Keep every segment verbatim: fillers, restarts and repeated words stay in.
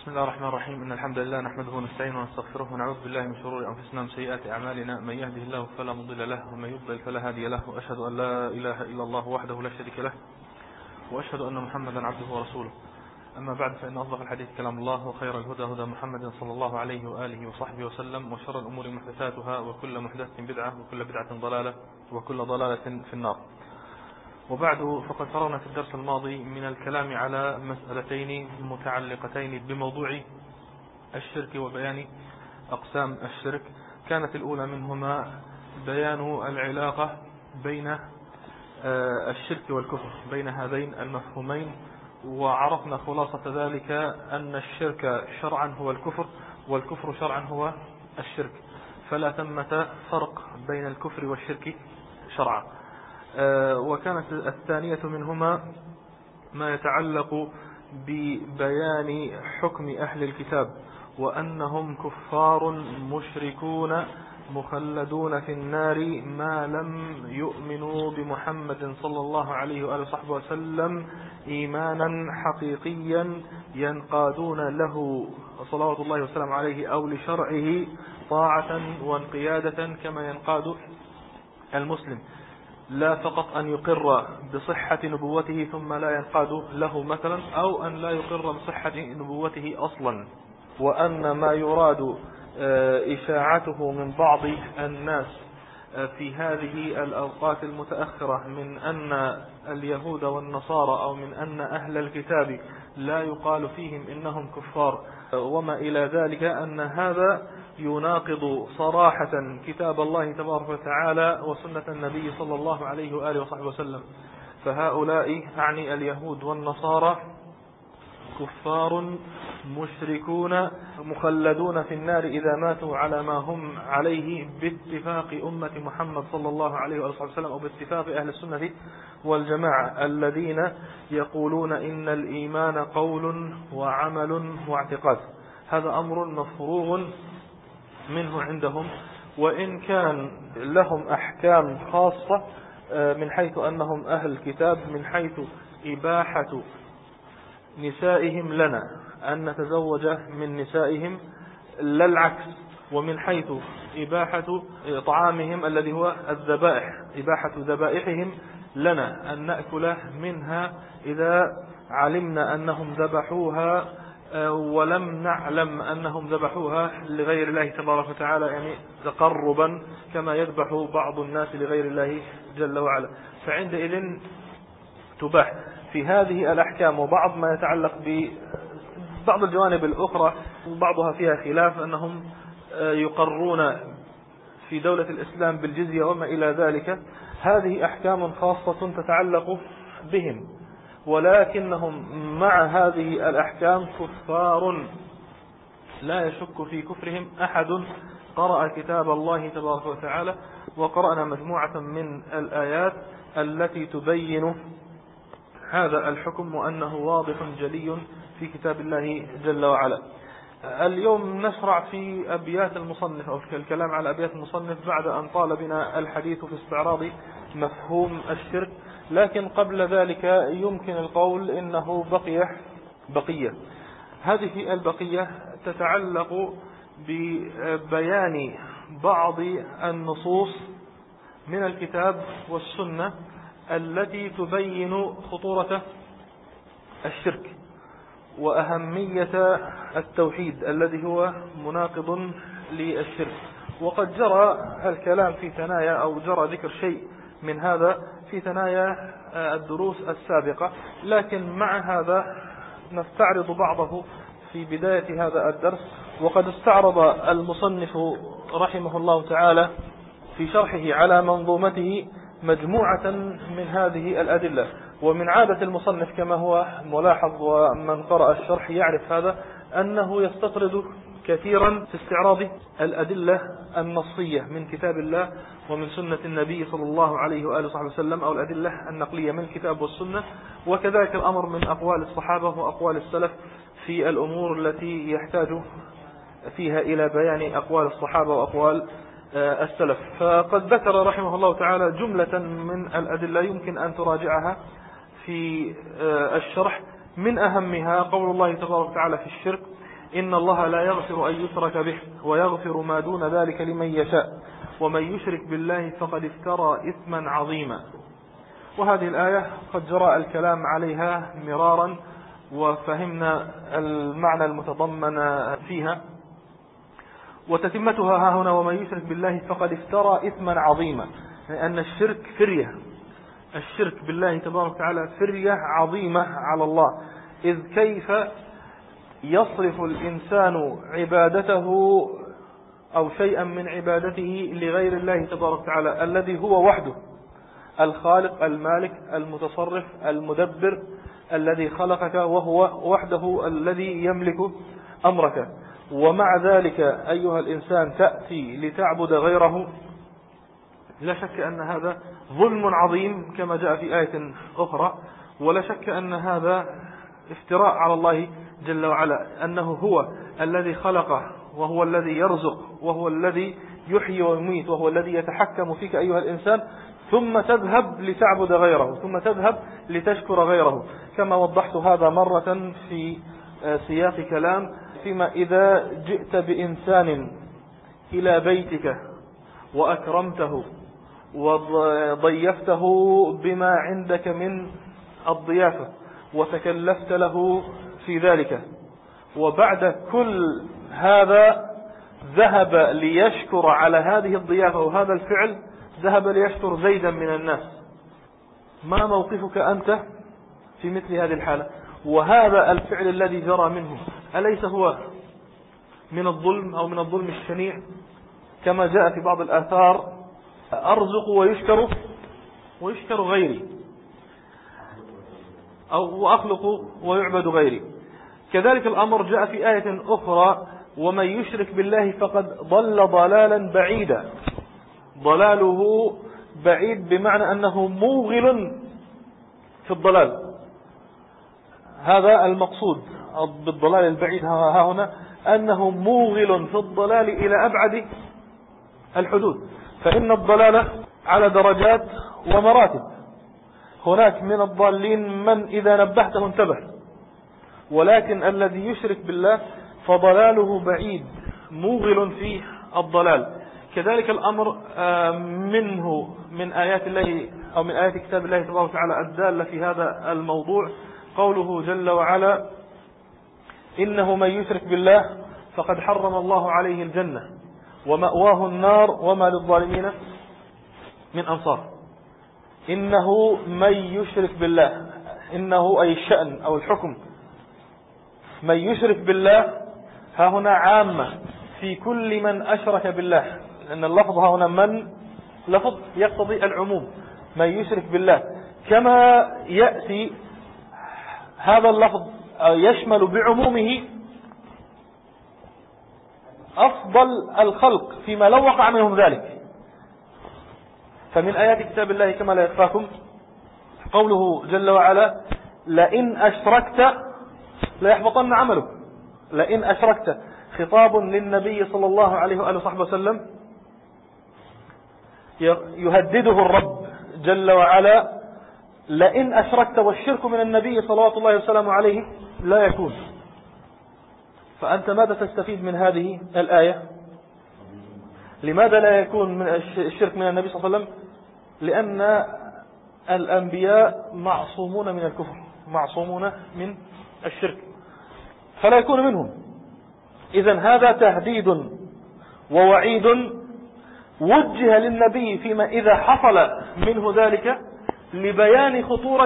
بسم الله الرحمن الرحيم. إن الحمد لله نحمده ونستعينه ونستغفره ونعوذ بالله من شرور أنفسنا ومن سيئات أعمالنا. من يهده الله فلا مضل له ومن يضلل فلا هادي له، وأشهد أن لا إله إلا الله وحده لا شريك له، وأشهد أن محمدا عبده ورسوله. أما بعد، فإن أصدق الحديث كلام الله، وخير الهدى هدى محمد صلى الله عليه وآله وصحبه وسلم، وشر الأمور محدثاتها، وكل محدثة بدعة، وكل بدعة ضلالة، وكل ضلالة في النار. وبعد، فقد فرغنا في الدرس الماضي من الكلام على مسألتين متعلقتين بموضوع الشرك وبيان أقسام الشرك. كانت الأولى منهما بيان العلاقة بين الشرك والكفر، بين هذين المفهومين، وعرفنا خلاصة ذلك أن الشرك شرعا هو الكفر، والكفر شرعا هو الشرك، فلا ثمة فرق بين الكفر والشرك شرعا. وكانت الثانية منهما ما يتعلق ببيان حكم أهل الكتاب، وأنهم كفار مشركون مخلدون في النار ما لم يؤمنوا بمحمد صلى الله عليه وآله وصحبه وسلم إيمانا حقيقيا ينقادون له صلوات الله وسلام عليه أو لشرعه طاعة وانقيادة كما ينقاد المسلم، لا فقط أن يقر بصحة نبوته ثم لا ينقاد له مثلا، أو أن لا يقر بصحة نبوته أصلا. وأن ما يراد إشاعته من بعض الناس في هذه الأوقات المتأخرة من أن اليهود والنصارى أو من أن أهل الكتاب لا يقال فيهم إنهم كفار وما إلى ذلك، أن هذا يناقض صراحة كتاب الله تبارك وتعالى وسنة النبي صلى الله عليه وآله وصحبه وسلم. فهؤلاء أعني اليهود والنصارى كفار مشركون مخلدون في النار إذا ماتوا على ما هم عليه باتفاق أمة محمد صلى الله عليه وآله وسلم، أو باتفاق أهل السنة والجماعة الذين يقولون إن الإيمان قول وعمل واعتقاد. هذا أمر مفروغ منه عندهم، وإن كان لهم أحكام خاصة من حيث أنهم أهل الكتاب، من حيث إباحة نسائهم لنا أن نتزوج من نسائهم لا العكس، ومن حيث إباحة طعامهم الذي هو الذبائح، إباحة ذبائحهم لنا أن نأكل منها إذا علمنا أنهم ذبحوها ولم نعلم أنهم ذبحوها لغير الله تبارك وتعالى، يعني تقربا كما يذبح بعض الناس لغير الله جل وعلا، فعندئذ تباح. في هذه الأحكام وبعض ما يتعلق ببعض الجوانب الأخرى وبعضها فيها خلاف، أنهم يقرون في دولة الإسلام بالجزية وما إلى ذلك، هذه أحكام خاصة تتعلق بهم، ولكنهم مع هذه الأحكام كفار لا يشك في كفرهم أحد قرأ كتاب الله تبارك وتعالى. وقرأنا مجموعة من الآيات التي تبين هذا الحكم وأنه واضح جلي في كتاب الله جل وعلا. اليوم نشرع في أبيات المصنف أو في الكلام على أبيات المصنف بعد أن طال بنا الحديث في استعراض مفهوم الشرك، لكن قبل ذلك يمكن القول إنه بقي بقية. هذه البقية تتعلق ببيان بعض النصوص من الكتاب والسنة التي تبين خطورة الشرك وأهمية التوحيد الذي هو مناقض للشرك. وقد جرى الكلام في ثنايا أو جرى ذكر شيء من هذا في ثنايا الدروس السابقة، لكن مع هذا نستعرض بعضه في بداية هذا الدرس. وقد استعرض المصنف رحمه الله تعالى في شرحه على منظومته مجموعة من هذه الأدلة، ومن عادة المصنف كما هو ملاحظ ومن قرأ الشرح يعرف هذا أنه يستطرد كثيرا في استعراض الأدلة النصية من كتاب الله ومن سنة النبي صلى الله عليه وآله وصحبه وسلم، أو الأدلة النقلية من الكتاب والسنة، وكذلك الأمر من أقوال الصحابة وأقوال السلف في الأمور التي يحتاج فيها إلى بيان أقوال الصحابة وأقوال السلف. فقد ذكر رحمه الله تعالى جملة من الأدلة يمكن أن تراجعها في الشرح. من أهمها قول الله تبارك وتعالى في الشرك: إن الله لا يغفر أن يشرك به ويغفر ما دون ذلك لمن يشاء ومن يشرك بالله فقد افترى إثما عظيما. وهذه الآية قد جرى الكلام عليها مرارا وفهمنا المعنى المتضمن فيها، وتتمتها ها هنا ومن يشرك بالله فقد افترى إثما عظيما، لأن الشرك فرية، الشرك بالله تبارك وتعالى فرية عظيمة على الله. إذ كيف يصرف الإنسان عبادته أو شيئا من عبادته لغير الله تبارك وتعالى الذي هو وحده الخالق المالك المتصرف المدبر الذي خلقك وهو وحده الذي يملك أمرك، ومع ذلك أيها الإنسان تأتي لتعبد غيره. لا شك أن هذا ظلم عظيم كما جاء في آية أخرى، ولا شك أن هذا افتراء على الله جل وعلا، أنه هو الذي خلقه وهو الذي يرزق وهو الذي يحيي ويميت وهو الذي يتحكم فيك أيها الإنسان، ثم تذهب لتعبد غيره، ثم تذهب لتشكر غيره، كما وضحت هذا مرة في سياق كلام فيما إذا جئت بإنسان إلى بيتك وأكرمته وضيفته بما عندك من الضيافة وتكلفت له في ذلك، وبعد كل هذا ذهب ليشكر على هذه الضيافة وهذا الفعل، ذهب ليشكر زيدا من الناس، ما موقفك أنت في مثل هذه الحالة؟ وهذا الفعل الذي جرى منه أليس هو من الظلم أو من الظلم الشنيع؟ كما جاء في بعض الآثار أرزق ويشكر ويشكر غيري، أو أخلق ويعبد غيري. كذلك الأمر جاء في آية أخرى ومن يشرك بالله فقد ضل ضلالا بعيدا. ضلاله بعيد بمعنى أنه موغل في الضلال، هذا المقصود بالضلال البعيد ها هنا، أنه موغل في الضلال إلى أبعد الحدود. فإن الضلالة على درجات ومراتب، هناك من الضالين من إذا نبهته انتبه، ولكن الذي يشرك بالله فضلاله بعيد موغل في الضلال. كذلك الأمر منه من آيات الله أو من آيات كتاب الله تبارك وتعالى الدالة في هذا الموضوع قوله جل وعلا إنه من يشرك بالله فقد حرم الله عليه الجنة ومأواه النار وما للظالمين من أنصار. إنه من يشرك بالله، إنه أي الشأن أو الحكم، من يشرك بالله ها هنا عامة في كل من أشرك بالله، لأن اللفظ ها هنا من لفظ يقتضي العموم، من يشرك بالله، كما يأتي هذا اللفظ يشمل بعمومه أفضل الخلق فيما لو وقع منهم ذلك. فمن آيات كتاب الله كما لا يخفاكم قوله جل وعلا لئن أشركت ليحبطن عملك. لئن أشركت خطاب للنبي صلى الله عليه وآله وصحبه وسلم يهدده الرب جل وعلا، لئن أشركت، والشرك من النبي صلوات الله وسلامه عليه لا يكون. فأنت ماذا تستفيد من هذه الآية؟ لماذا لا يكون من الشرك من النبي صلى الله عليه وسلم؟ لأن الأنبياء معصومون من الكفر، معصومون من الشرك، فلا يكون منهم. إذن هذا تهديد ووعيد وجه للنبي فيما إذا حصل منه ذلك لبيان خطورة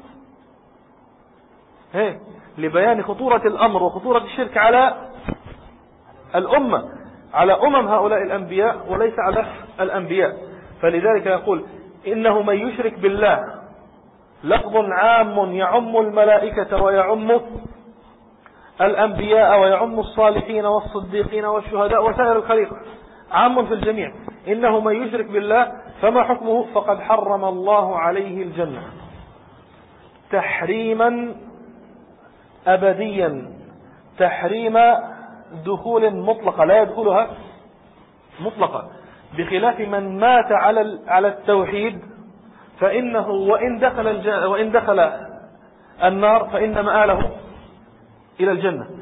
هي لبيان خطورة الأمر وخطورة الشرك على الأمة، على أمم هؤلاء الأنبياء وليس على الأنبياء. فلذلك يقول إنه من يشرك بالله لفظ عام يعم الملائكة ويعم الأنبياء ويعم الصالحين والصديقين والشهداء وسائر الخليقة، عام في الجميع. إنه من يشرك بالله فما حكمه؟ فقد حرم الله عليه الجنة تحريما أبديا، تحريم دخول مطلقة لا يدخلها مطلقة، بخلاف من مات على على التوحيد فإنه وإن دخل وإن دخل النار فإن مآله إلى الجنة.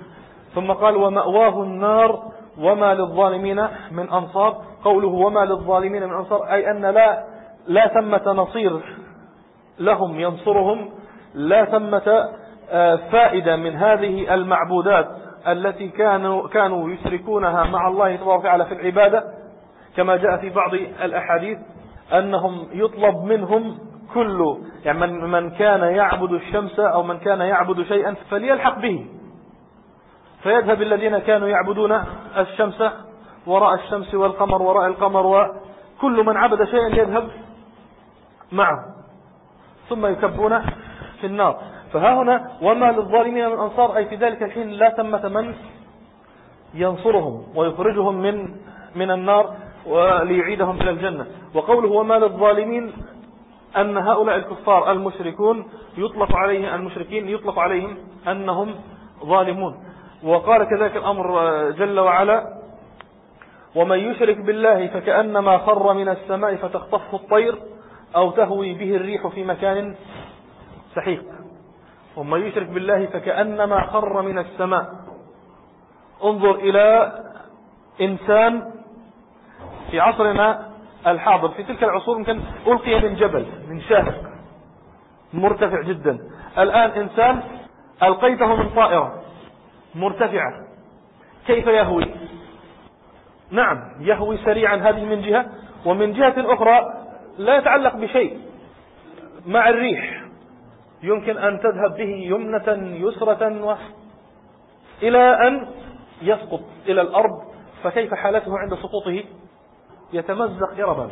ثم قال ومأواه النار وما للظالمين من أنصار. قوله وما للظالمين من أنصار أي أن لا لا ثمة نصير لهم ينصرهم، لا ثمة فائدة من هذه المعبودات التي كانوا كانوا يشركونها مع الله تبارك وتعالى في العبادة، كما جاء في بعض الأحاديث أنهم يطلب منهم كل يعني من, من كان يعبد الشمس أو من كان يعبد شيئا فليلحق به، فيذهب الذين كانوا يعبدون الشمس وراء الشمس والقمر وراء القمر وكل من عبد شيئا يذهب معه ثم يكبون في النار. فها هنا وما للظالمين من أنصار أي في ذلك الحين لا ثمة من ينصرهم ويخرجهم من من النار وليعيدهم إلى الجنة. وقوله وما للظالمين أن هؤلاء الكفار المشركون يطلق عليه المشركين يطلق عليهم أنهم ظالمون. وقال كذلك الأمر جل وعلا ومن يشرك بالله فكأنما خر من السماء فتخطفه الطير أو تهوي به الريح في مكان سحيق. ومن يشرك بالله فكأنما خر من السماء. انظر إلى إنسان في عصرنا الحاضر، في تلك العصور يمكن ألقي من جبل من شاهق مرتفع جدا، الآن إنسان ألقيته من طائرة مرتفعة كيف يهوي؟ نعم يهوي سريعا، هذه من جهة، ومن جهة أخرى لا يتعلق بشيء مع الريح، يمكن أن تذهب به يمنة يسرة و... إلى أن يسقط إلى الأرض. فكيف حالته عند سقوطه؟ يتمزق إربا.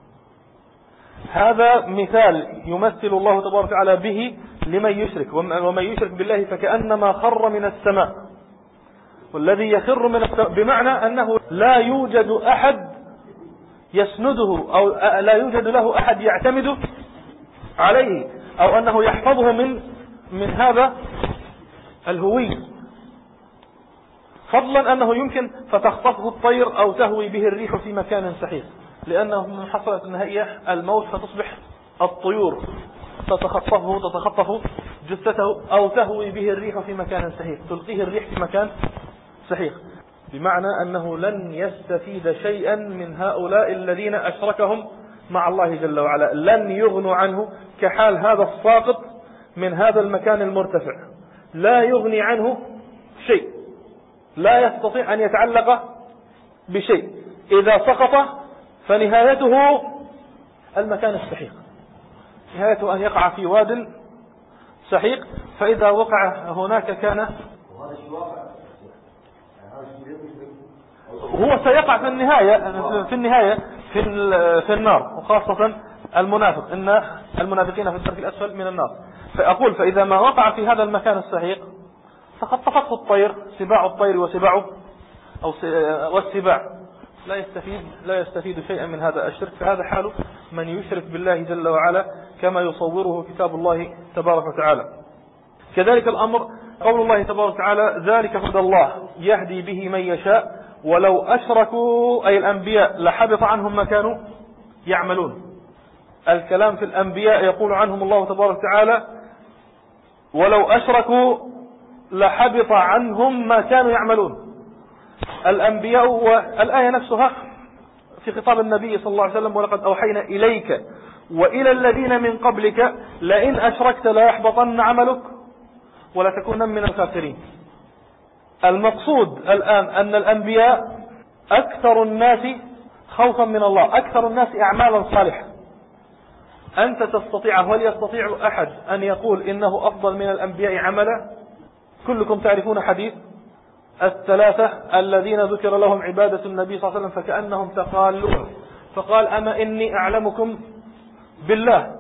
هذا مثال يمثل الله تبارك وتعالى به لمن يشرك. ومن يشرك بالله فكأنما خر من السماء. والذي يخر من السماء بمعنى أنه لا يوجد أحد يسنده أو لا يوجد له أحد يعتمد عليه أو أنه يحفظه من من هذا الهوي، فضلا أنه يمكن فتخطفه الطير أو تهوي به الريح في مكان سحيق، لأنه من حصلت النهائية الموت فتصبح الطيور تتخطفه تتخطف جثته أو تهوي به الريح في مكان سحيق، تلقيه الريح في مكان سحيق، بمعنى أنه لن يستفيد شيئا من هؤلاء الذين أشركهم مع الله جل وعلا، لن يغنوا عنه كحال هذا الساقط من هذا المكان المرتفع، لا يغني عنه شيء، لا يستطيع أن يتعلق بشيء. إذا سقط فنهايته المكان السحيق، نهايته أن يقع في واد سحيق، فإذا وقع هناك كان هو سيقع في النهاية في النهاية في في النار، وخاصة المنافق، إن المنافقين في الدرك الأسفل من النار. فأقول فإذا ما وقع في هذا المكان السحيق فخطفته الطير، سباع الطير وسباعه أو والسباع، لا يستفيد لا يستفيد شيئا من هذا الشرك. فهذا حال من يشرك بالله جل وعلا كما يصوره كتاب الله تبارك وتعالى. كذلك الأمر قول الله تبارك وتعالى ذلك هدى الله يهدي به من يشاء ولو أشركوا أي الأنبياء لحبط عنهم ما كانوا يعملون. الكلام في الأنبياء يقول عنهم الله تبارك وتعالى ولو أشركوا لحبط عنهم ما كانوا يعملون. الأنبياء والآية نفسها في خطاب النبي صلى الله عليه وسلم ولقد أوحينا إليك وإلى الذين من قبلك لئن أشركت لا يحبطن عملك ولا تكونن من الخاسرين. المقصود الآن أن الأنبياء أكثر الناس خوفا من الله، أكثر الناس أعمالا صالحة. أنت تستطيع، هل يستطيع أحد أن يقول إنه أفضل من الأنبياء عملا؟ كلكم تعرفون حديث الثلاثة الذين ذكر لهم عبادة النبي صلى الله عليه وسلم فكأنهم تقالون، فقال أما إني أعلمكم بالله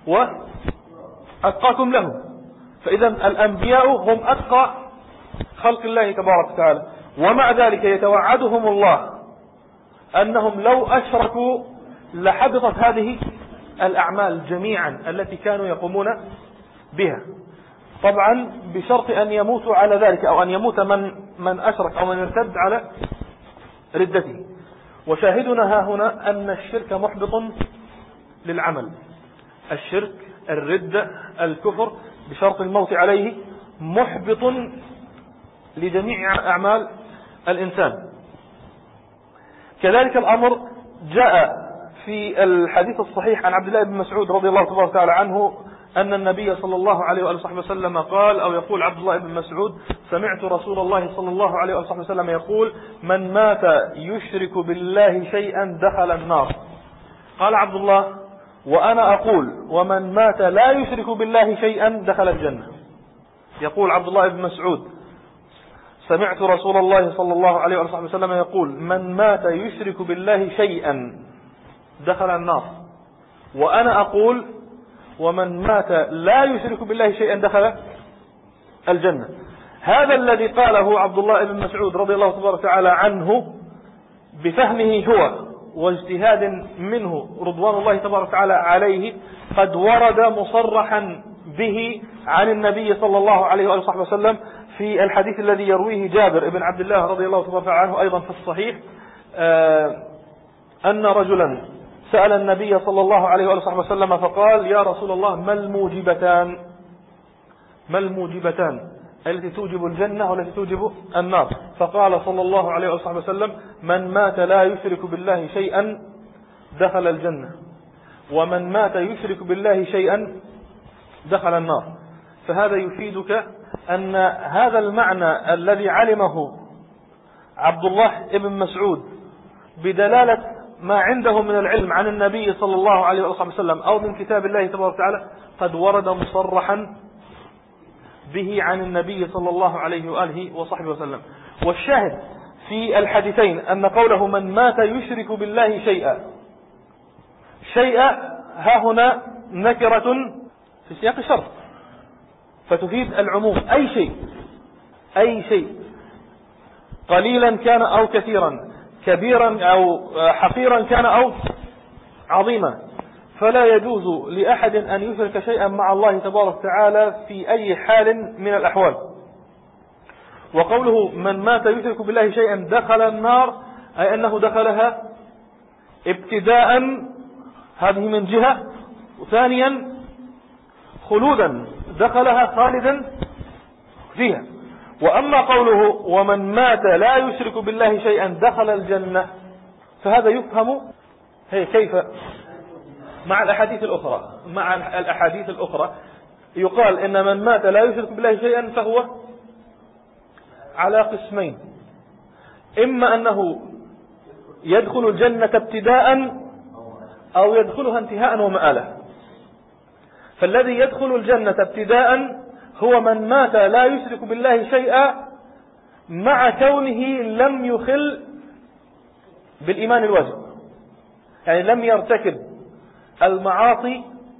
وأتقاكم له. فإذا الأنبياء هم أتقى خلق الله تبارك وتعالى، ومع ذلك يتوعدهم الله أنهم لو أشركوا لحبطت هذه الأعمال جميعا التي كانوا يقومون بها، طبعا بشرط أن يموتوا على ذلك أو أن يموت من من أشرك أو من ارتد على ردته. وشاهدنا ها هنا أن الشرك محبط للعمل، الشرك الردة الكفر بشرط الموت عليه محبط لجميع أعمال الإنسان. كذلك الأمر جاء في الحديث الصحيح عن عبد الله بن مسعود رضي الله تبارك وتعالى عنه أن النبي صلى الله عليه وآله وصحبه وسلم قال، أو يقول عبد الله بن مسعود: سمعت رسول الله صلى الله عليه وآله وصحبه وسلم يقول: من مات يشرك بالله شيئا دخل النار. قال عبد الله: وأنا أقول: ومن مات لا يشرك بالله شيئا دخل الجنة. يقول عبد الله بن مسعود: سمعت رسول الله صلى الله عليه وآله وصحبه وسلم يقول: من مات يشرك بالله شيئا دخل النار. وأنا أقول: ومن مات لا يشرك بالله شيئا دخل الجنة. هذا الذي قاله عبد الله بن مسعود رضي الله تبارك وتعالى عنه بفهمه هو واجتهاد منه رضوان الله تبارك وتعالى عليه، قد ورد مصرحا به عن النبي صلى الله عليه وآله وصحبه وسلم في الحديث الذي يرويه جابر بن عبد الله رضي الله تبارك وتعالى عنه أيضا في الصحيح، أن رجلا سأل النبي صلى الله عليه وآله وصحبه وسلم فقال: يا رسول الله، ما الموجبتان ما الموجبتان التي توجب الجنة والتي توجب النار؟ فقال صلى الله عليه وآله وصحبه وسلم: من مات لا يشرك بالله شيئا دخل الجنة، ومن مات يشرك بالله شيئا دخل النار. فهذا يفيدك أن هذا المعنى الذي علمه عبد الله بن مسعود بدلالة ما عنده من العلم عن النبي صلى الله عليه وسلم أو من كتاب الله تبارك وتعالى قد ورد مصرحا به عن النبي صلى الله عليه وآله وصحبه وسلم. والشاهد في الحديثين أن قوله: من مات يشرك بالله شيئا شيئا ها هنا نكرة في سياق الشرط، فتفيد العموم. أي شيء أي شيء قليلا كان أو كثيرا، كبيرا أو حقيرا كان أو عظيما، فلا يجوز لأحد أن يشرك شيئا مع الله تبارك وتعالى في أي حال من الأحوال. وقوله: من مات يشرك بالله شيئا دخل النار، أي أنه دخلها ابتداء، هذه من جهة، وثانيا خلودا، دخلها خالدا فيها. وأما قوله: ومن مات لا يشرك بالله شيئا دخل الجنة، فهذا يفهم هي كيف مع الأحاديث الأخرى مع الأحاديث الأخرى يقال إن من مات لا يشرك بالله شيئا فهو على قسمين: إما أنه يدخل الجنة ابتداء أو يدخلها انتهاء ومآلا. فالذي يدخل الجنة ابتداء هو من مات لا يشرك بالله شيئا مع كونه لم يخل بالإيمان الواجب، يعني لم يرتكب المعاصي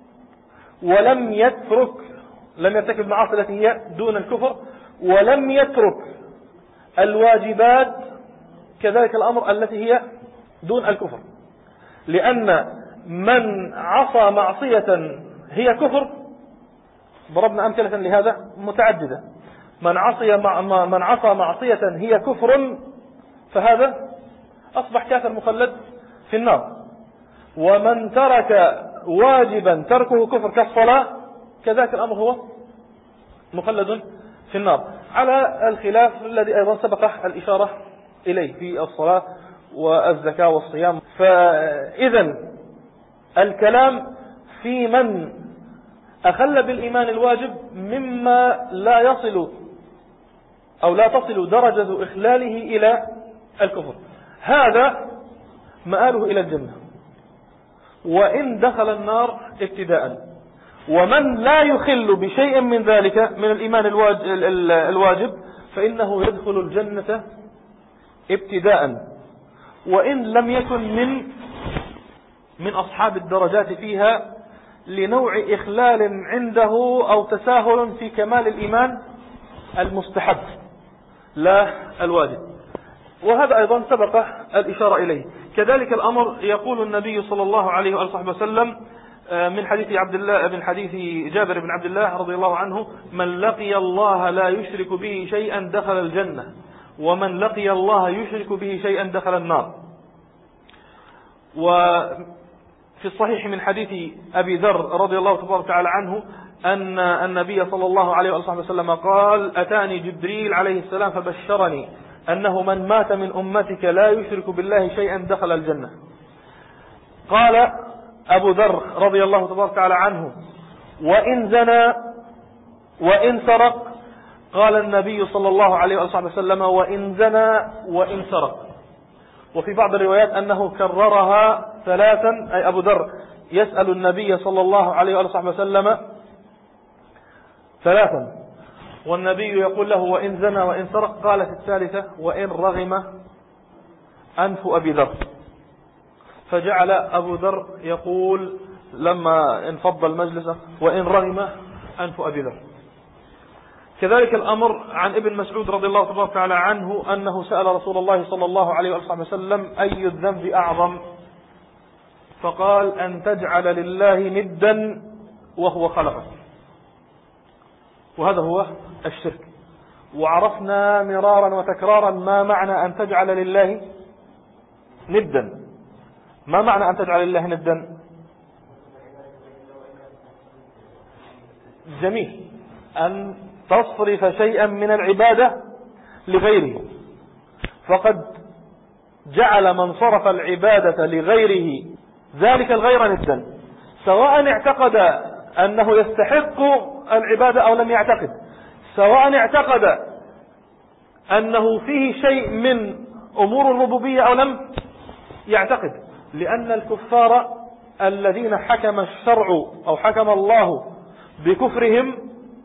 ولم يترك لم يرتكب المعاصي التي هي دون الكفر، ولم يترك الواجبات كذلك الأمر التي هي دون الكفر. لأن من عصى معصية هي كفر، ضربنا أمثلة لهذا متعددة، من عصي مع من عصى معصية هي كفر فهذا أصبح كافر مخلد في النار. ومن ترك واجبا تركه كفر كالصلاة كذلك الأمر هو مخلد في النار، على الخلاف الذي أيضا سبق الإشارة إليه في الصلاة والزكاة والصيام. فإذا الكلام في من أخل بالإيمان الواجب مما لا يصل أو لا تصل درجة إخلاله إلى الكفر، هذا مآله إلى الجنة وإن دخل النار ابتداء. ومن لا يخل بشيء من ذلك من الإيمان الواجب فإنه يدخل الجنة ابتداء، وإن لم يكن من من أصحاب الدرجات فيها لنوع إخلال عنده أو تساهل في كمال الإيمان المستحب لا الواجب. وهذا أيضا سبق الإشارة إليه. كذلك الأمر يقول النبي صلى الله عليه وآله وسلم من حديث عبد الله من حديث جابر بن عبد الله رضي الله عنه: من لقي الله لا يشرك به شيئا دخل الجنة، ومن لقي الله يشرك به شيئا دخل النار. وفي الصحيح من حديث أبي ذر رضي الله تبارك وتعالى عنه أن النبي صلى الله عليه وسلم قال: أتاني جبريل عليه السلام فبشرني أنه من مات من أمتك لا يشرك بالله شيئا دخل الجنة. قال أبو ذر رضي الله تبارك وتعالى عنه: وإن زنى وإن سرق؟ قال النبي صلى الله عليه وسلم: وإن زنى وإن سرق. وفي بعض الروايات أنه كررها ثلاثا، أي أبو ذر يسأل النبي صلى الله عليه وسلم ثلاثا، والنبي يقول له: وإن زنى وإن سرق. قال في الثالثة: وإن رغم أنف أبي ذر. فجعل أبو ذر يقول لما انفض المجلس: وإن رغم أنف أبي ذر. كذلك الأمر عن ابن مسعود رضي الله تبارك وتعالى عنه أنه سأل رسول الله صلى الله عليه وسلم: أي الذنب أعظم؟ فقال: أن تجعل لله ندا وهو خلقك. وهذا هو الشرك. وعرفنا مرارا وتكرارا ما معنى أن تجعل لله ندا. ما معنى أن تجعل لله ندا؟ جميل، أن تصرف شيئا من العبادة لغيره. فقد جعل من صرف العبادة لغيره ذلك الغير ندا، سواء اعتقد أنه يستحق العبادة أو لم يعتقد، سواء اعتقد أنه فيه شيء من أمور الربوبية أو لم يعتقد. لأن الكفار الذين حكم الشرع أو حكم الله بكفرهم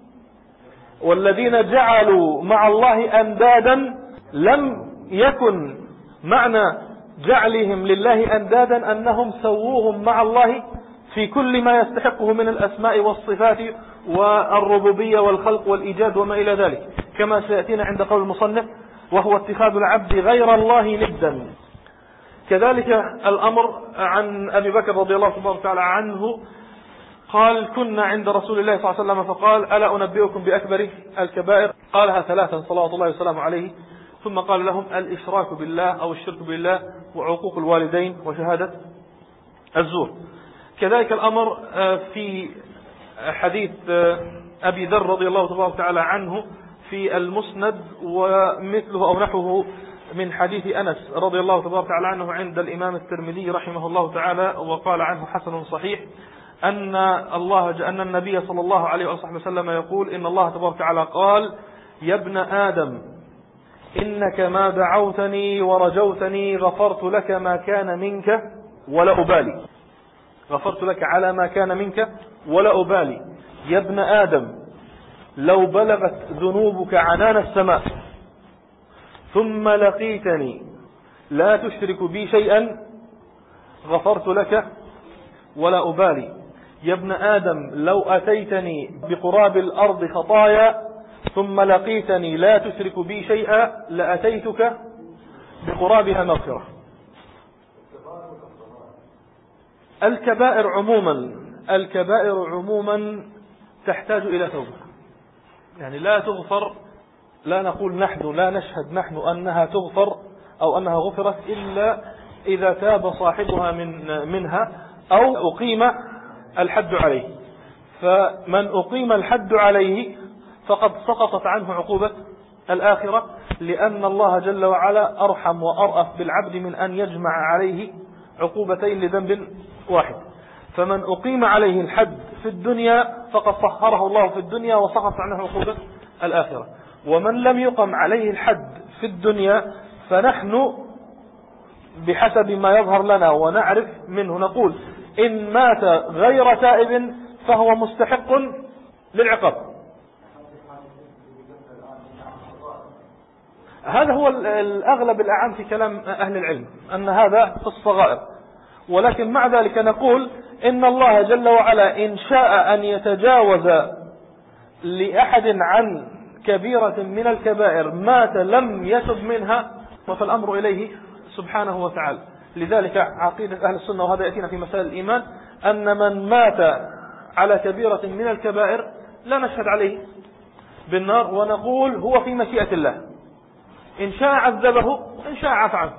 والذين جعلوا مع الله أندادا، لم يكن معنى جعلهم لله أندادا أنهم سووهم مع الله في كل ما يستحقه من الأسماء والصفات والربوبية والخلق والإيجاد وما إلى ذلك، كما سيأتينا عند قول المصنف: وهو اتخاذ العبد غير الله ندا. كذلك الأمر عن أبي بكر رضي الله تبارك وتعالى عنه قال: كنا عند رسول الله صلى الله عليه وسلم فقال: ألا أنبئكم بأكبر الكبائر؟ قالها ثلاثا صلوات الله وسلامه عليه، ثم قال لهم: الإشراك بالله أو الشرك بالله، وعقوق الوالدين، وشهادة الزور. كذلك الأمر في حديث أبي ذر رضي الله تبارك وتعالى عنه في المسند، ومثله أو نحوه من حديث أنس رضي الله تبارك وتعالى عنه عند الإمام الترمذي رحمه الله تعالى، وقال عنه حسن صحيح، أن الله أن النبي صلى الله عليه وسلم يقول: إن الله تبارك وتعالى قال: يا ابن آدم إنك ما دعوتني ورجوتني غفرت لك ما كان منك ولا أبالي. غفرت لك على ما كان منك ولا أبالي. يا ابن آدم لو بلغت ذنوبك عنان السماء ثم لقيتني لا تشرك بي شيئا غفرت لك ولا أبالي. يا ابن آدم لو أتيتني بقراب الأرض خطايا ثم لقيتني لا تشرك بي شيئا لأتيتك بقرابها مغفرة. الكبائر عموما الكبائر عموما تحتاج إلى توبة، يعني لا تغفر، لا نقول نحن لا نشهد نحن أنها تغفر أو أنها غفرت إلا إذا تاب صاحبها من منها أو أقيم الحد عليه. فمن أقيم الحد عليه فقد سقطت عنه عقوبة الآخرة، لأن الله جل وعلا أرحم وأرأف بالعبد من أن يجمع عليه عقوبتين لذنب واحد. فمن أقيم عليه الحد في الدنيا فقد صهره الله في الدنيا وسقط عنه عقوبة الآخرة. ومن لم يقم عليه الحد في الدنيا فنحن بحسب ما يظهر لنا ونعرف منه نقول: إن مات غير تائب فهو مستحق للعقاب. هذا هو الأغلب الأعم في كلام أهل العلم، أن هذا في الصغائر. ولكن مع ذلك نقول إن الله جل وعلا إن شاء أن يتجاوز لأحد عن كبيرة من الكبائر مات لم يتب منها، فالأمر إليه سبحانه وتعالى. لذلك عقيدة أهل السنة، وهذا يأتينا في مسائل الإيمان، أن من مات على كبيرة من الكبائر لا نشهد عليه بالنار، ونقول هو في مشيئة الله، إن شاء عذبه إن شاء عفى عنه.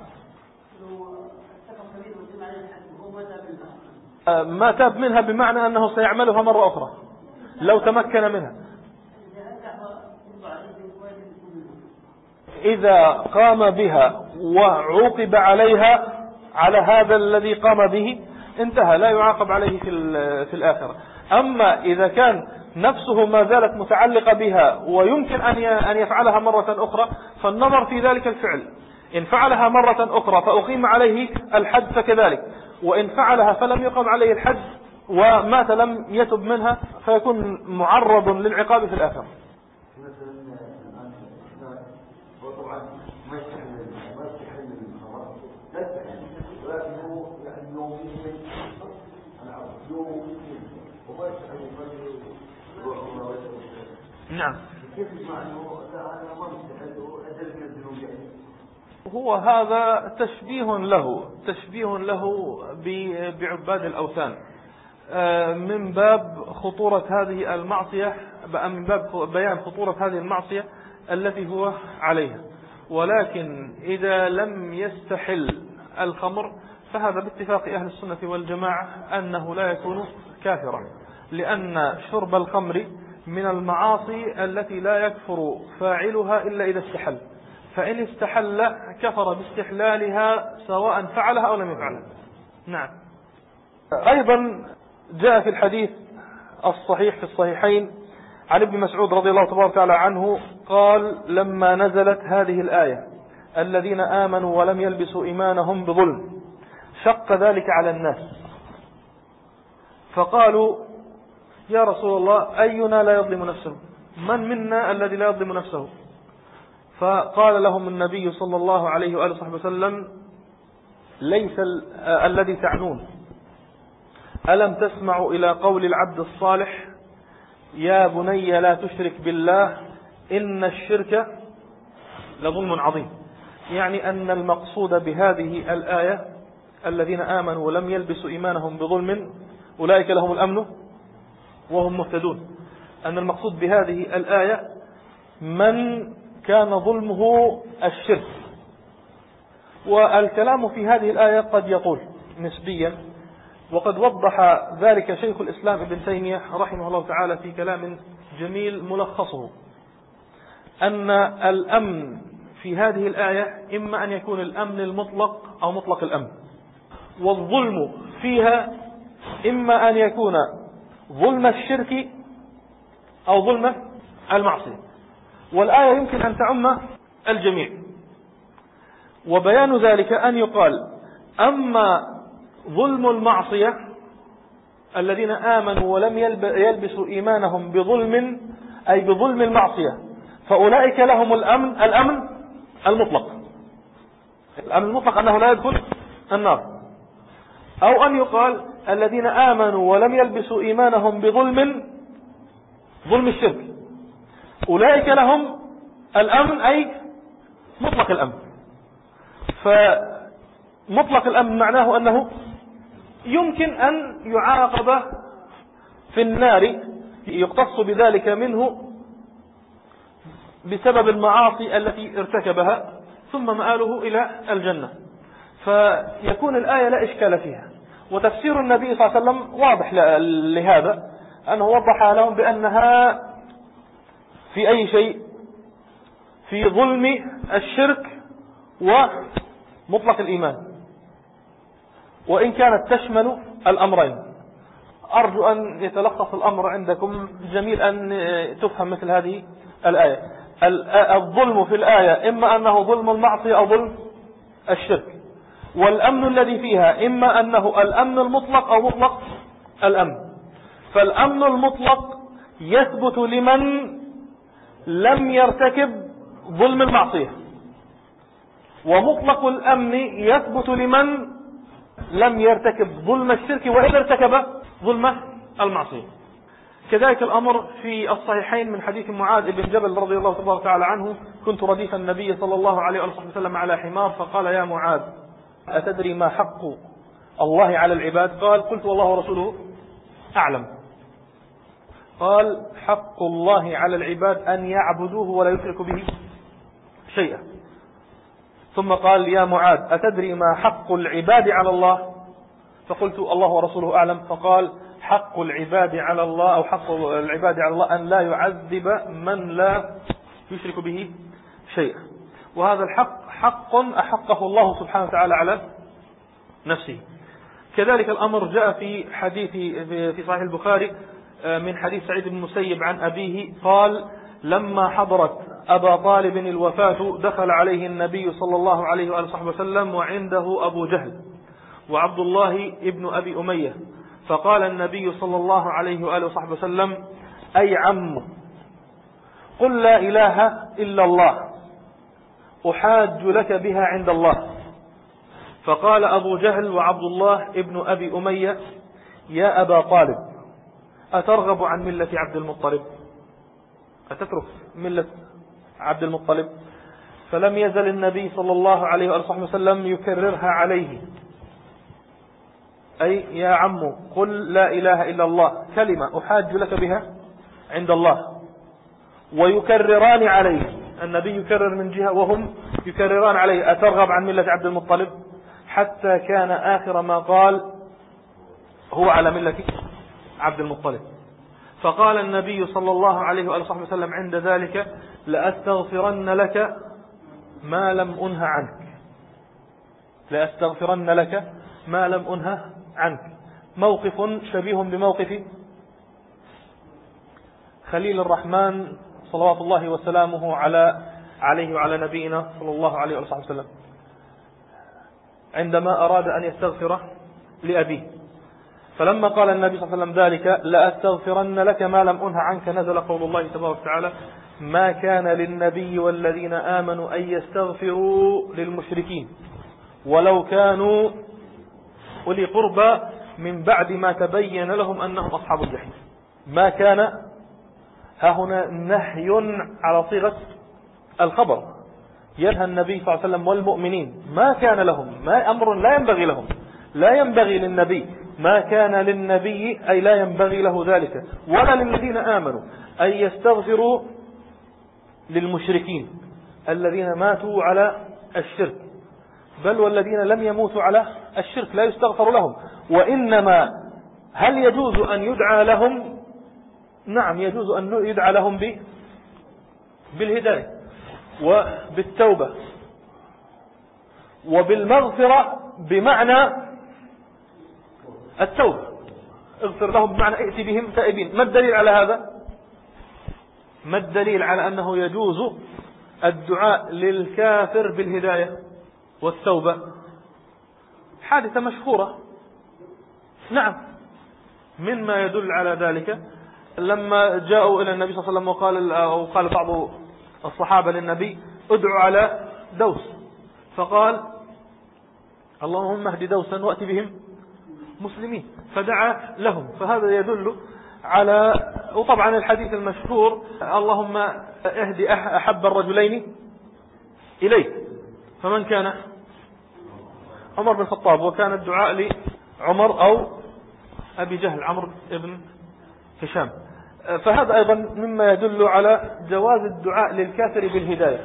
ما تاب منها بمعنى أنه سيعملها مرة أخرى، لو تمكن منها. إذا قام بها وعوقب عليها على هذا الذي قام به انتهى، لا يعاقب عليه في في الآخرة. أما إذا كان نفسه ما زالت متعلقة بها ويمكن أن يفعلها مرة أخرى، فالنظر في ذلك الفعل. إن فعلها مرة أخرى فأقيم عليه الحد فكذلك، وإن فعلها فلم يقم عليه الحد ومات لم يتب منها فيكون معرض للعقاب في الآخرة. نعم. هو هذا تشبيه له تشبيه له بعباد الأوثان من باب خطورة هذه المعصية، من باب بيان خطورة هذه المعصية التي هو عليها. ولكن إذا لم يستحل الخمر فهذا باتفاق أهل السنة والجماعة أنه لا يكون كافرا، لأن شرب الخمر من المعاصي التي لا يكفر فاعلها إلا إذا استحل، فإن استحل كفر باستحلالها سواء فعلها أو لم يفعلها. نعم. أيضا جاء في الحديث الصحيح في الصحيحين عن ابن مسعود رضي الله تبارك وتعالى عنه قال: لما نزلت هذه الآية الذين آمنوا ولم يلبسوا إيمانهم بظلم شق ذلك على الناس، فقالوا: يا رسول الله، أينا لا يظلم نفسه؟ من منا الذي لا يظلم نفسه؟ فقال لهم النبي صلى الله عليه وآله وصحبه وسلم: ليس الذي تعنون، ألم تسمعوا إلى قول العبد الصالح: يا بني لا تشرك بالله إن الشرك لظلم عظيم. يعني أن المقصود بهذه الآية الذين آمنوا ولم يلبسوا إيمانهم بظلم أولئك لهم الأمن وهم مهتدون. أن المقصود بهذه الآية من كان ظلمه الشرك. والكلام في هذه الآية قد يطول نسبيا، وقد وضح ذلك شيخ الإسلام ابن تيمية رحمه الله تعالى في كلام جميل ملخصه، أن الأمن في هذه الآية إما أن يكون الأمن المطلق أو مطلق الأمن، والظلم فيها إما أن يكون ظلم الشرك أو ظلم المعصية، والآية يمكن أن تعم الجميع. وبيان ذلك أن يقال: أما ظلم المعصية الذين آمنوا ولم يلبسوا إيمانهم بظلم، أي بظلم المعصية، فأولئك لهم الأمن الأمن المطلق. الأمن المطلق أنه لا يدخل النار. أو أن يقال: الذين آمنوا ولم يلبسوا إيمانهم بظلم، ظلم الشرك، أولئك لهم الأمن أي مطلق الأمن. فمطلق الأمن معناه أنه يمكن أن يعاقب في النار يقتص بذلك منه بسبب المعاصي التي ارتكبها ثم مآله إلى الجنة. فيكون الآية لا إشكال فيها. وتفسير النبي صلى الله عليه وسلم واضح لهذا، أنه وضح لهم بأنها في أي شيء؟ في ظلم الشرك ومطلق الإيمان، وإن كانت تشمل الأمرين. أرجو أن يتلخص الأمر عندكم. جميل أن تفهم مثل هذه الآية. الظلم في الآية إما أنه ظلم المعصية أو ظلم الشرك، والأمن الذي فيها إما أنه الأمن المطلق أو مطلق الأمن. فالأمن المطلق يثبت لمن لم يرتكب ظلم المعصية، ومطلق الأمن يثبت لمن لم يرتكب ظلم الشرك وإن ارتكب ظلم المعصية. كذلك الأمر في الصحيحين من حديث معاذ بن جبل رضي الله تبارك تعالى عنه: كنت رديف النبي صلى الله عليه وسلم على حمار، فقال: يا معاذ، أتدري ما حق الله على العباد؟ قال: قلت والله ورسوله أعلم. قال: حق الله على العباد أن يعبدوه ولا يشركوا به شيئا. ثم قال: يا معاذ، أتدري ما حق العباد على الله؟ فقلت: الله ورسوله أعلم. فقال: حق العباد على الله أو حق العباد على الله أن لا يعذب من لا يشرك به شيئا، وهذا الحق حق أحقه الله سبحانه وتعالى على نفسه. كذلك الأمر جاء في حديث في صحيح البخاري من حديث سعيد بن المسيب عن أبيه قال: لما حضرت أبا طالب الوفاة دخل عليه النبي صلى الله عليه وآله وصحبه وسلم وعنده أبو جهل وعبد الله ابن أبي أمية، فقال النبي صلى الله عليه وآله وصحبه وسلم: أي عم، قل لا إله إلا الله أحاج لك بها عند الله. فقال أبو جهل وعبد الله ابن أبي أمية: يا أبا طالب، أترغب عن ملة عبد المطلب؟ أتترك ملة عبد المطلب؟ فلم يزل النبي صلى الله عليه وآله وسلم يكررها عليه، أي يا عم قل لا إله إلا الله، كلمة أحاج لك بها عند الله. ويكرران عليه، النبي يكرر من جهة وهم يكرران عليه: أترغب عن ملة عبد المطلب؟ حتى كان آخر ما قال: هو على ملة عبد المطلب. فقال النبي صلى الله عليه وآله وسلم عند ذلك: لأستغفرن لك ما لم أنه عنك، لأستغفرن لك ما لم أنه عنك. موقف شبيه بموقف خليل الرحمن صلوات الله وسلامه على عليه وعلى نبينا صلى الله عليه وسلم عندما أراد أن يستغفر لأبيه، فلما قال النبي صلى الله عليه وسلم ذلك: لأستغفرن لك ما لم أنه عنك، نزل قول الله تبارك وتعالى: ما كان للنبي والذين آمنوا أن يستغفروا للمشركين ولو كانوا أولي قربى من بعد ما تبين لهم أنهم أصحاب الجحيم. ما كان، ها هنا نهي على صيغة الخبر، ينهى النبي صلى الله عليه وسلم والمؤمنين، ما كان لهم، ما أمر لا ينبغي لهم، لا ينبغي للنبي، ما كان للنبي أي لا ينبغي له ذلك، ولا للذين آمنوا أن يستغفروا للمشركين الذين ماتوا على الشرك، بل والذين لم يموتوا على الشرك لا يستغفر لهم. وإنما هل يجوز أن يدعى لهم؟ نعم، يجوز أن يدعى لهم بالهداية وبالتوبة وبالمغفرة بمعنى التوبة، اغفر لهم بمعنى ائتي بهم تائبين. ما الدليل على هذا؟ ما الدليل على أنه يجوز الدعاء للكافر بالهداية والتوبة؟ حادثة مشهورة، نعم. مما يدل على ذلك لما جاءوا إلى النبي صلى الله عليه وسلم وقال, وقال بعض الصحابة للنبي: ادعوا على دوس، فقال: اللهم اهد دوسا وأتي بهم مسلمين، فدعا لهم. فهذا يدل على، وطبعا الحديث المشهور: اللهم اهد أحب الرجلين إليك، فمن كان؟ عمر بن الخطاب، وكان الدعاء لعمر أو أبي جهل عمرو بن هشام. فهذا أيضا مما يدل على جواز الدعاء للكافر بالهداية،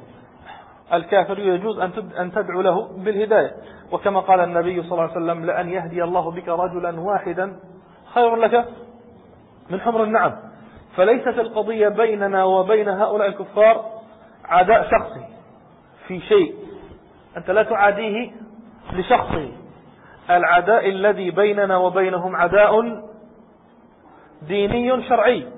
الكافر يجوز أن تدعو له بالهداية، وكما قال النبي صلى الله عليه وسلم: لأن يهدي الله بك رجلا واحدا خير لك من حمر النعم. فليست القضية بيننا وبين هؤلاء الكفار عداء شخصي في شيء، أنت لا تعاديه لشخصه، العداء الذي بيننا وبينهم عداء ديني شرعي.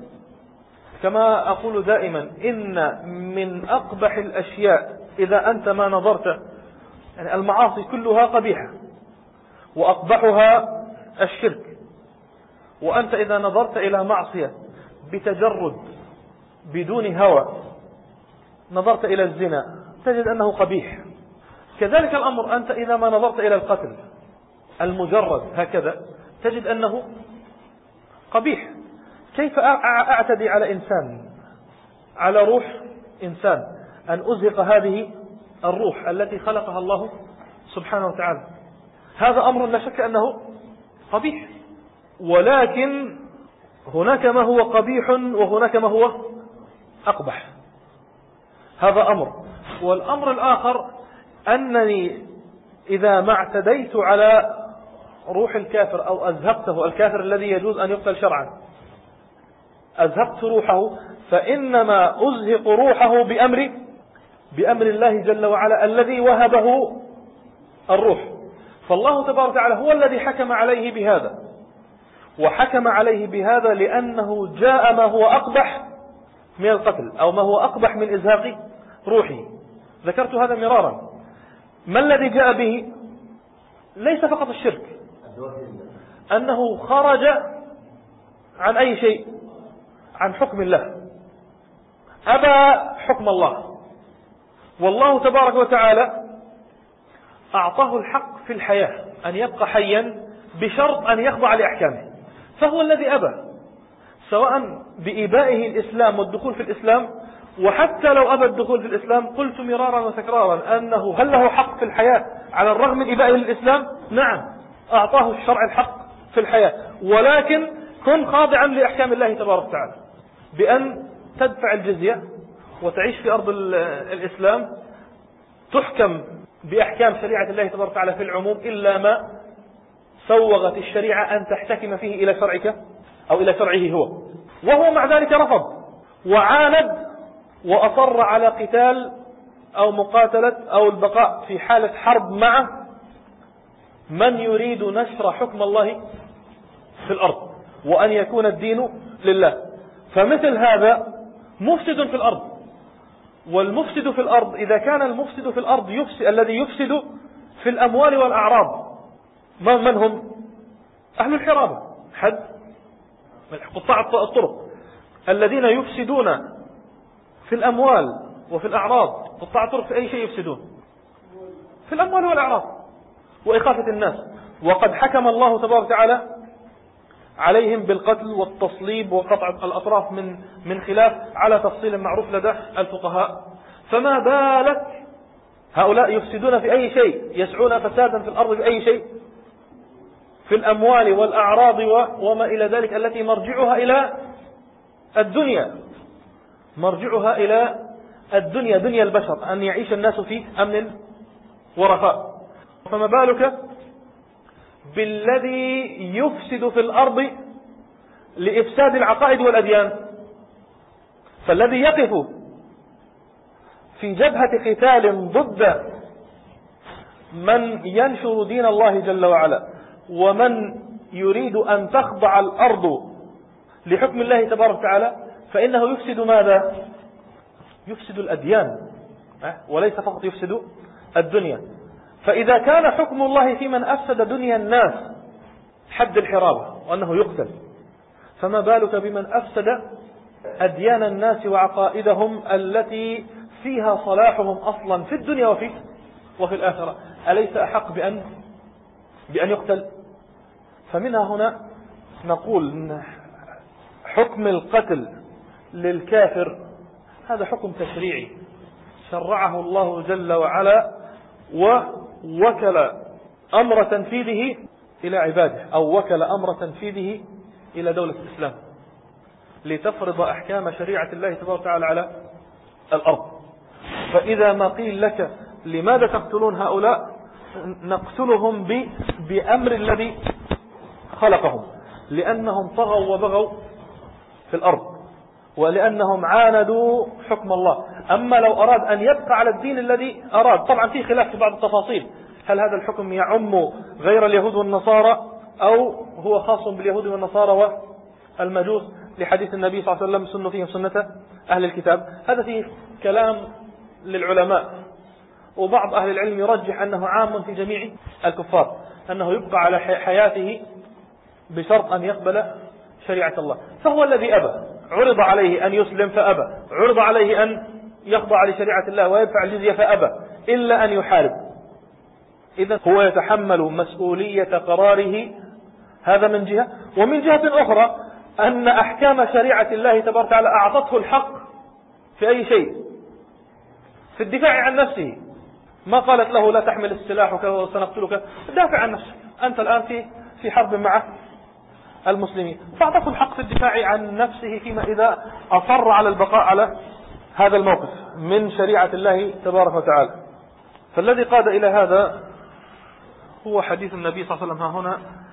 كما أقول دائما: إن من أقبح الأشياء إذا أنت ما نظرت، يعني المعاصي كلها قبيحة وأقبحها الشرك، وأنت إذا نظرت إلى معصية بتجرد بدون هوى، نظرت إلى الزنا، تجد أنه قبيح. كذلك الأمر أنت إذا ما نظرت إلى القتل المجرد هكذا، تجد أنه قبيح. كيف أعتدي على إنسان، على روح إنسان، أن أزهق هذه الروح التي خلقها الله سبحانه وتعالى؟ هذا أمر لا شك أنه قبيح، ولكن هناك ما هو قبيح وهناك ما هو أقبح، هذا أمر. والأمر الآخر أنني إذا ما اعتديت على روح الكافر أو أزهقته، الكافر الذي يجوز أن يقتل شرعا، أزهقت روحه، فإنما أزهق روحه بأمر بأمر الله جل وعلا الذي وهبه الروح. فالله تبارك وتعالى هو الذي حكم عليه بهذا، وحكم عليه بهذا لأنه جاء ما هو أقبح من القتل، أو ما هو أقبح من إزهاق روحه. ذكرت هذا مرارا. ما الذي جاء به؟ ليس فقط الشرك، أنه خرج عن أي شيء؟ عن حكم الله، أبى حكم الله. والله تبارك وتعالى أعطاه الحق في الحياة أن يبقى حيا بشرط أن يخضع لأحكامه، فهو الذي أبى، سواء بإبائه الإسلام والدخول في الإسلام، وحتى لو أبى الدخول في الإسلام قلت مرارا وتكرارا أنه هل له حق في الحياة على الرغم من إبائه الإسلام؟ نعم، أعطاه الشرع الحق في الحياة، ولكن كن خاضعا لأحكام الله تبارك وتعالى بأن تدفع الجزية وتعيش في أرض الإسلام، تحكم بأحكام شريعة الله تبارك وتعالى في العموم، إلا ما سوغت الشريعة أن تحتكم فيه إلى شرعك أو إلى شرعه هو. وهو مع ذلك رفض وعاند وأصر على قتال أو مقاتلة أو البقاء في حالة حرب مع من يريد نشر حكم الله في الأرض وأن يكون الدين لله. فمثل هذا مفسد في الأرض، والمفسد في الأرض إذا كان المفسد في الأرض يفسد الذي يفسد في الأموال والأعراض، من هم؟ أهل الحرابة، حد قطاع الطرق الذين يفسدون في الأموال وفي الأعراض. قطاع الطرق في أي شيء يفسدون؟ في الأموال والأعراض وإخافة الناس. وقد حكم الله تبارك وتعالى عليهم بالقتل والتصليب وقطع الأطراف من من خلاف على تفصيل معروف لدى الفقهاء. فما بالك هؤلاء يفسدون في أي شيء، يسعون فسادا في الأرض بأي شيء، في الأموال والأعراض وما إلى ذلك، التي مرجعها إلى الدنيا، مرجعها إلى الدنيا، دنيا البشر، أن يعيش الناس في أمن ورخاء. فما بالك بالذي يفسد في الأرض لإفساد العقائد والأديان؟ فالذي يقف في جبهة قتال ضد من ينشر دين الله جل وعلا ومن يريد أن تخضع الأرض لحكم الله تبارك وتعالى، فإنه يفسد ماذا؟ يفسد الأديان وليس فقط يفسد الدنيا. فإذا كان حكم الله في من أفسد دنيا الناس حد الحرابة وأنه يقتل، فما بالك بمن أفسد أديان الناس وعقائدهم التي فيها صلاحهم أصلا في الدنيا وفي وفي الآخرة؟ أليس أحق بأن بأن يقتل؟ فمنها هنا نقول إن حكم القتل للكافر هذا حكم تشريعي شرعه الله جل وعلا، ووكل أمر تنفيذه إلى عباده، أو وكل أمر تنفيذه إلى دولة الإسلام لتفرض أحكام شريعة الله تبارك وتعالى على الأرض. فإذا ما قيل لك لماذا تقتلون هؤلاء؟ نقتلهم بأمر الذي خلقهم، لأنهم طغوا وبغوا في الأرض ولأنهم عاندوا حكم الله. أما لو أراد أن يبقى على الدين الذي أراد، طبعا في خلاف في بعض التفاصيل، هل هذا الحكم يعم غير اليهود والنصارى أو هو خاص باليهود والنصارى والمجوس لحديث النبي صلى الله عليه وسلم سنوا فيهم سنة أهل الكتاب؟ هذا فيه كلام للعلماء، وبعض أهل العلم يرجح أنه عام في جميع الكفار، أنه يبقى على حياته بشرط أن يقبل شريعة الله. فهو الذي أبى، عرض عليه أن يسلم فأبى، عرض عليه أن يخضع لشريعة الله ويدفع الجزية فأبى، إلا أن يحارب. إذن هو يتحمل مسؤولية قراره، هذا من جهة. ومن جهة أخرى أن أحكام شريعة الله تبارك وتعالى أعطته الحق في أي شيء، في الدفاع عن نفسه. ما قالت له لا تحمل السلاح وسنقتلك، دافع عن نفسك، أنت الآن في في حرب مع المسلمين، فأعطته الحق في الدفاع عن نفسه فيما إذا أصر على البقاء على هذا الموقف من شريعة الله تبارك وتعالى. فالذي قاد إلى هذا هو حديث النبي صلى الله عليه وسلم ها هنا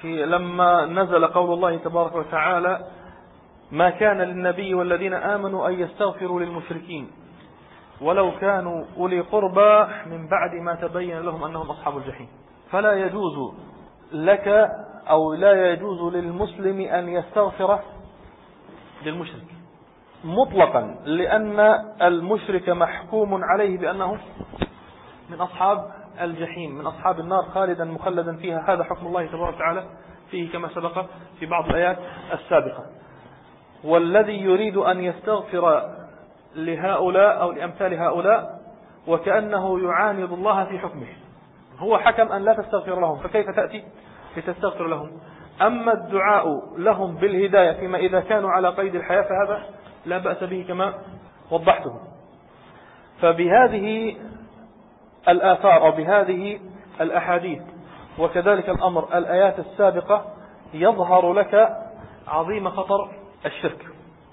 في لما نزل قول الله تبارك وتعالى ما كان للنبي والذين آمنوا أن يستغفروا للمشركين ولو كانوا أولي قربى من بعد ما تبين لهم أنهم أصحاب الجحيم. فلا يجوز لك أو لا يجوز للمسلم أن يستغفر للمشرك مطلقا، لأن المشرك محكوم عليه بأنه من أصحاب الجحيم، من أصحاب النار خالدا مخلدا فيها. هذا حكم الله تبارك وتعالى فيه كما سبق في بعض الآيات السابقة. والذي يريد أن يستغفر لهؤلاء أو لأمثال هؤلاء وكأنه يعاند الله في حكمه، هو حكم أن لا تستغفر لهم، فكيف تأتي لتستغفر لهم؟ أما الدعاء لهم بالهداية فيما إذا كانوا على قيد الحياة فهذا لا بأس به كما وضحته. فبهذه الآثار أو بهذه الأحاديث وكذلك الأمر الآيات السابقة يظهر لك عظيم خطر الشرك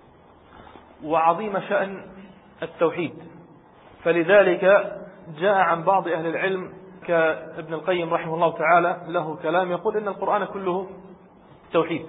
وعظيم شأن التوحيد. فلذلك جاء عن بعض أهل العلم كابن القيم رحمه الله تعالى له كلام يقول إن القرآن كله توحيد،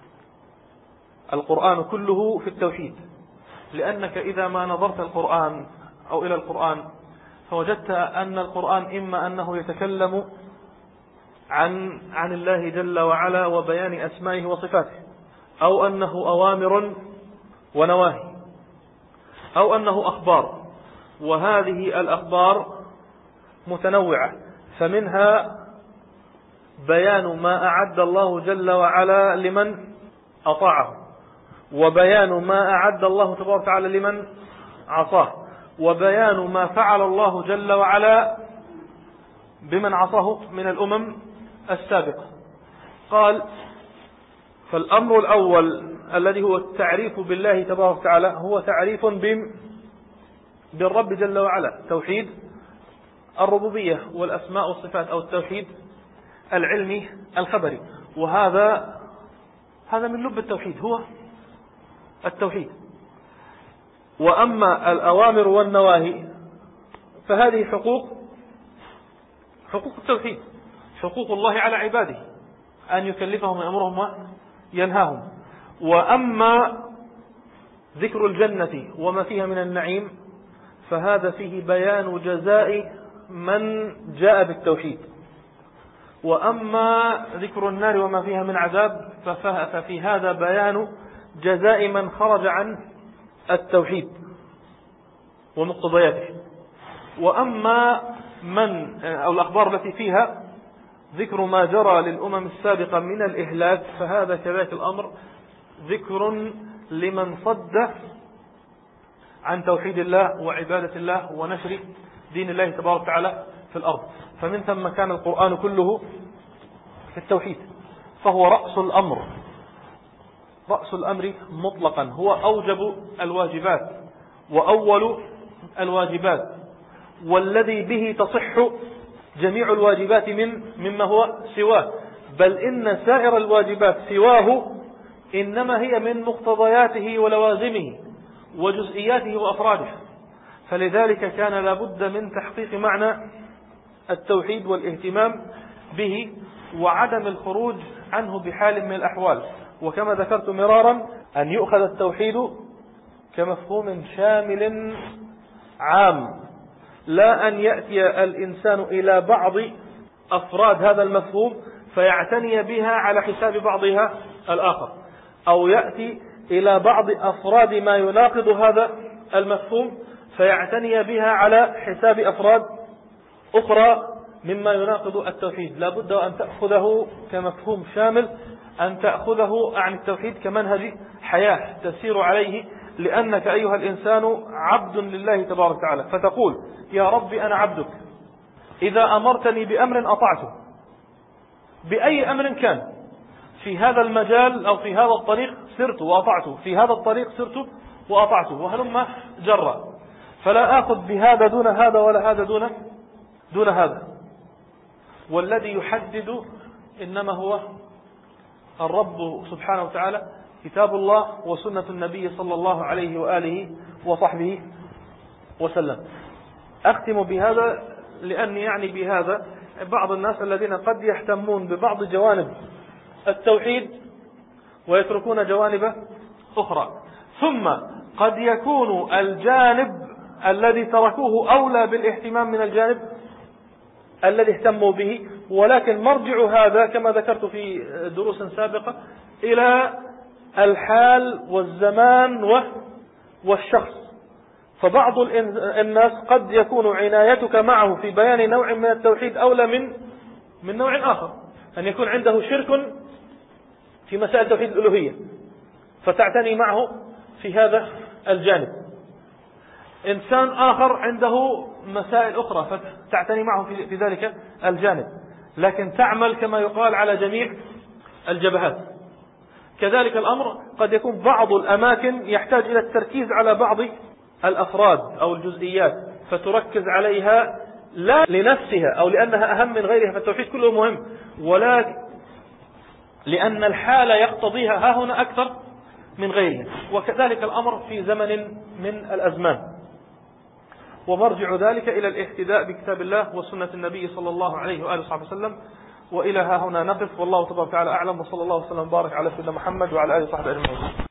القرآن كله في التوحيد، لأنك إذا ما نظرت القرآن أو إلى القرآن فوجدت أن القرآن إما أنه يتكلم عن عن الله جل وعلا وبيان أسمائه وصفاته، أو أنه أوامر ونواهي، أو أنه أخبار، وهذه الأخبار متنوعة، فمنها بيان ما أعد الله جل وعلا لمن أطاعه، وبيان ما أعد الله تبارك وتعالى لمن عصاه، وبيان ما فعل الله جل وعلا بمن عصاه من الأمم السابقة. قال فالأمر الأول الذي هو التعريف بالله تبارك وتعالى هو تعريف بالرب جل وعلا، توحيد الربوبية والأسماء والصفات أو التوحيد العلمي الخبري، وهذا هذا من لب التوحيد، هو التوحيد. وأما الأوامر والنواهي فهذه حقوق حقوق التوحيد، حقوق الله على عباده أن يكلفهم ويأمرهم وينهاهم. وأما ذكر الجنة وما فيها من النعيم فهذا فيه بيان جزاء من جاء بالتوحيد. وأما ذكر النار وما فيها من عذاب ففي هذا بيان جزاء من خرج عن التوحيد ومقتضياته. وأما من أو الأخبار التي فيها ذكر ما جرى للأمم السابقة من الإهلاك فهذا كذلك الأمر ذكر لمن صد عن توحيد الله وعبادة الله ونشر دين الله تبارك وتعالى في الأرض. فمن ثم كان القرآن كله في التوحيد، فهو رأس الأمر، رأس الأمر مطلقا، هو أوجب الواجبات وأول الواجبات، والذي به تصح جميع الواجبات من مما هو سواه، بل إن سائر الواجبات سواه إنما هي من مقتضياته ولوازمه وجزئياته وأفراده. فلذلك كان لابد من تحقيق معنى التوحيد والاهتمام به وعدم الخروج عنه بحال من الأحوال. وكما ذكرت مرارا أن يؤخذ التوحيد كمفهوم شامل عام، لا أن يأتي الإنسان إلى بعض أفراد هذا المفهوم فيعتني بها على حساب بعضها الآخر، أو يأتي إلى بعض أفراد ما يناقض هذا المفهوم فيعتني بها على حساب أفراد أخرى مما يناقض التوحيد. لا بد أن تأخذه كمفهوم شامل، أن تأخذه عن التوحيد كمنهج حياة تسير عليه، لأنك أيها الإنسان عبد لله تبارك وتعالى، فتقول يا ربي أنا عبدك، إذا أمرتني بأمر أطعته، بأي أمر كان، في هذا المجال أو في هذا الطريق سرت وأطعته، في هذا الطريق سرت وأطعته، وهلما جرى، فلا أخذ بهذا دون هذا ولا هذا دون دون هذا. والذي يحدد إنما هو الرب سبحانه وتعالى، كتاب الله وسنة النبي صلى الله عليه وآله وصحبه وسلم. أختم بهذا لأني يعني بهذا بعض الناس الذين قد يهتمون ببعض جوانب التوحيد ويتركون جوانب أخرى. ثم قد يكون الجانب الذي تركوه أولى بالاهتمام من الجانب الذي اهتموا به، ولكن مرجع هذا كما ذكرت في دروس سابقة إلى الحال والزمان والشخص. فبعض الناس قد يكون عنايتك معه في بيان نوع من التوحيد أولى من من نوع آخر، أن يكون عنده شرك في مسائل توحيد الألوهية فتعتني معه في هذا الجانب. إنسان آخر عنده مسائل أخرى فتعتني معه في ذلك الجانب، لكن تعمل كما يقال على جميع الجبهات. كذلك الأمر قد يكون بعض الأماكن يحتاج إلى التركيز على بعض الأفراد أو الجزئيات فتركز عليها لا لنفسها أو لأنها أهم من غيرها، فالتوحيد كله مهم، ولكن لأن الحالة يقتضيها ها هنا أكثر من غيرها. وكذلك الأمر في زمن من الأزمان. ومرجع ذلك إلى الاهتداء بكتاب الله وسنة النبي صلى الله عليه وآله وصحبه وسلم. وإلى ها هنا نقف، والله تبارك وتعالى أعلم، وصلى الله وسلم وبارك على سيدنا محمد وعلى آله وصحبه أجمعين.